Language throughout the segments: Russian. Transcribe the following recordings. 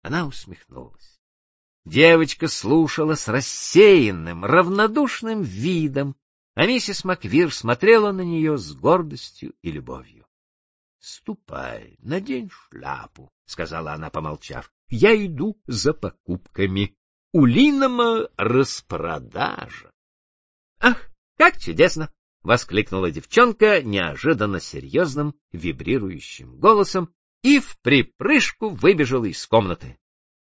Она усмехнулась. Девочка слушала с рассеянным, равнодушным видом, а миссис Маквир смотрела на нее с гордостью и любовью. — Ступай, надень шляпу, — сказала она, помолчав. — Я иду за покупками. У Линнема распродажа. — Ах, как чудесно! — воскликнула девчонка неожиданно серьезным, вибрирующим голосом и вприпрыжку выбежала из комнаты.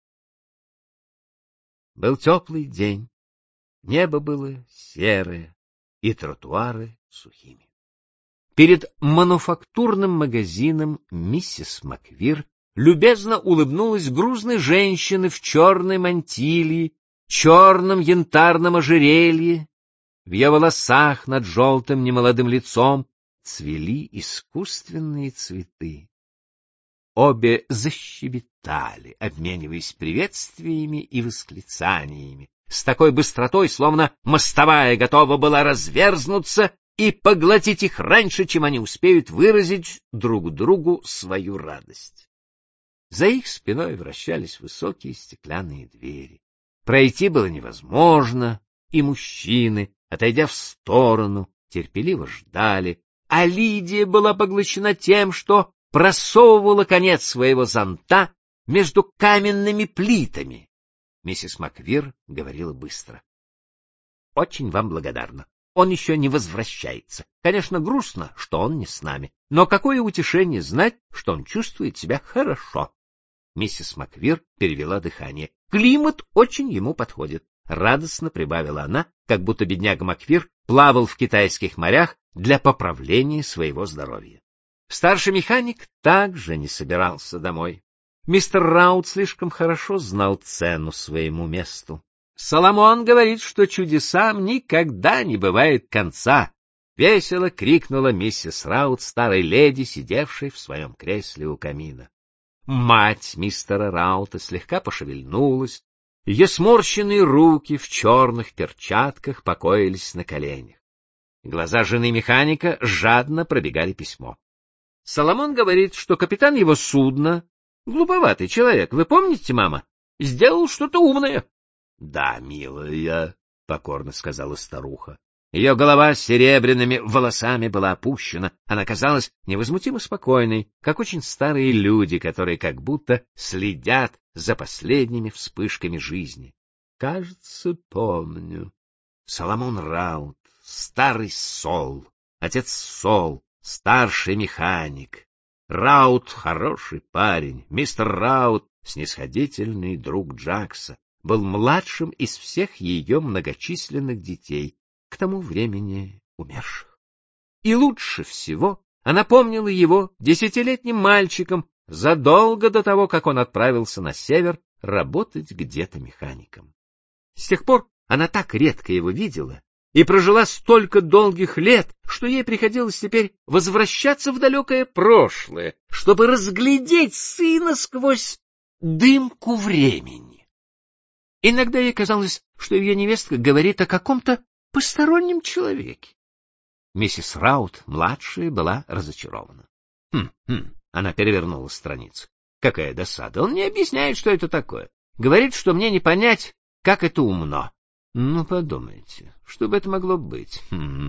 Был теплый день, небо было серое и тротуары сухими. Перед мануфактурным магазином миссис Маквир любезно улыбнулась грузной женщине в черной мантилии, черном янтарном ожерелье. В ее волосах над желтым немолодым лицом цвели искусственные цветы. Обе защебетали, обмениваясь приветствиями и восклицаниями, с такой быстротой, словно мостовая готова была разверзнуться и поглотить их раньше, чем они успеют выразить друг другу свою радость. За их спиной вращались высокие стеклянные двери. Пройти было невозможно, и мужчины, отойдя в сторону, терпеливо ждали, а Лидия была поглощена тем, что просовывала конец своего зонта между каменными плитами. Миссис Маквир говорила быстро. — Очень вам благодарна. Он еще не возвращается. Конечно, грустно, что он не с нами, но какое утешение знать, что он чувствует себя хорошо. Миссис Маквир перевела дыхание. Климат очень ему подходит. Радостно прибавила она, как будто бедняга Маквир плавал в китайских морях для поправления своего здоровья. Старший механик также не собирался домой. Мистер Раут слишком хорошо знал цену своему месту. Соломон говорит, что чудесам никогда не бывает конца. Весело крикнула миссис Раут старой леди, сидевшей в своем кресле у камина. Мать мистера Раута слегка пошевельнулась. Ее сморщенные руки в черных перчатках покоились на коленях. Глаза жены механика жадно пробегали письмо. Соломон говорит, что капитан его судна, глуповатый человек, вы помните, мама, сделал что-то умное. — Да, милая, — покорно сказала старуха. Ее голова с серебряными волосами была опущена, она казалась невозмутимо спокойной, как очень старые люди, которые как будто следят за последними вспышками жизни. — Кажется, помню. Соломон Раут, старый Сол, отец Сол, старший механик. Раут — хороший парень. Мистер Раут, снисходительный друг Джакса, был младшим из всех ее многочисленных детей, к тому времени умерших. И лучше всего она помнила его 10-летним мальчиком задолго до того, как он отправился на север работать где-то механиком. С тех пор она так редко его видела и прожила столько долгих лет, что ей приходилось теперь возвращаться в далекое прошлое, чтобы разглядеть сына сквозь дымку времени. Иногда ей казалось, что ее невестка говорит о каком-то постороннем человеке. Миссис Раут, младшая, была разочарована. Она перевернула страницу. Какая досада! Он не объясняет, что это такое. Говорит, что мне не понять, как это умно. Ну, подумайте, что бы это могло быть?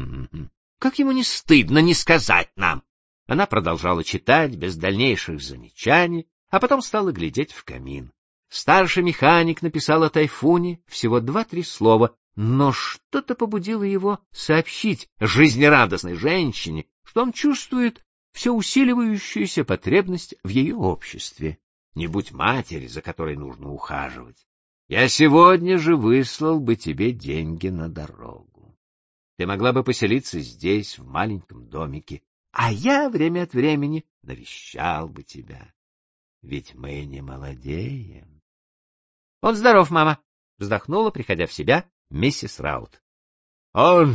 Как ему не стыдно не сказать нам? Она продолжала читать без дальнейших замечаний, а потом стала глядеть в камин. Старший механик написал о тайфуне всего 2-3 слова, но что-то побудило его сообщить жизнерадостной женщине, что он чувствует все усиливающуюся потребность в ее обществе. Не будь матери, за которой нужно ухаживать. Я сегодня же выслал бы тебе деньги на дорогу. Ты могла бы поселиться здесь, в маленьком домике, а я время от времени навещал бы тебя. Ведь мы не молодеем. — Он здоров, мама, — вздохнула, приходя в себя, миссис Раут. — Он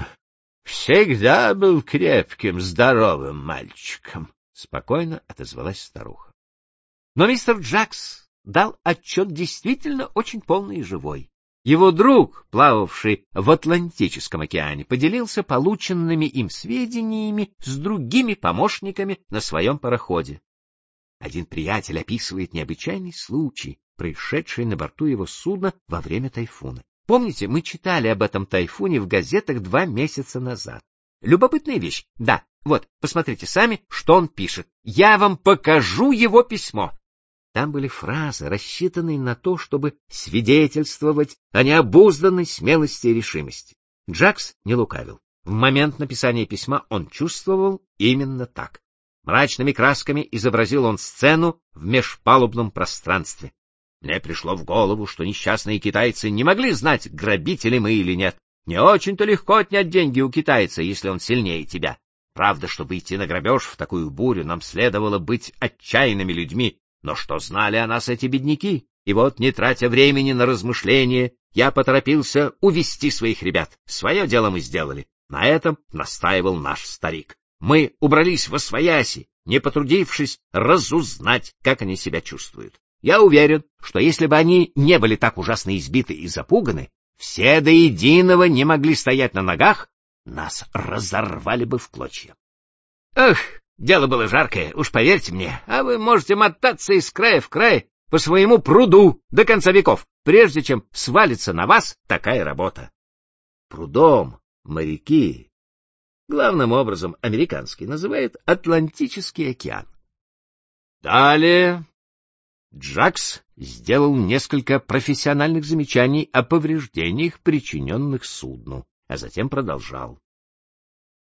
всегда был крепким, здоровым мальчиком, — спокойно отозвалась старуха. Но мистер Джакс дал отчет действительно очень полный и живой. Его друг, плававший в Атлантическом океане, поделился полученными им сведениями с другими помощниками на своем пароходе. Один приятель описывает необычайный случай, происшедшее на борту его судна во время тайфуна. Помните, мы читали об этом тайфуне в газетах 2 месяца назад. Любопытная вещь. Да, вот, посмотрите сами, что он пишет. Я вам покажу его письмо. Там были фразы, рассчитанные на то, чтобы свидетельствовать о необузданной смелости и решимости. Джакс не лукавил. В момент написания письма он чувствовал именно так. Мрачными красками изобразил он сцену в межпалубном пространстве. Мне пришло в голову, что несчастные китайцы не могли знать, грабители мы или нет. Не очень-то легко отнять деньги у китайца, если он сильнее тебя. Правда, чтобы идти на грабеж в такую бурю, нам следовало быть отчаянными людьми. Но что знали о нас эти бедняки? И вот, не тратя времени на размышления, я поторопился увести своих ребят. Свое дело мы сделали. На этом настаивал наш старик. Мы убрались восвояси, не потрудившись разузнать, как они себя чувствуют. Я уверен, что если бы они не были так ужасно избиты и запуганы, все до единого не могли стоять на ногах, нас разорвали бы в клочья. Эх, дело было жаркое, уж поверьте мне, а вы можете мотаться из края в край по своему пруду до конца веков, прежде чем свалится на вас такая работа. Прудом моряки, главным образом американский, называют Атлантический океан. Далее Джакс сделал несколько профессиональных замечаний о повреждениях, причиненных судну, а затем продолжал.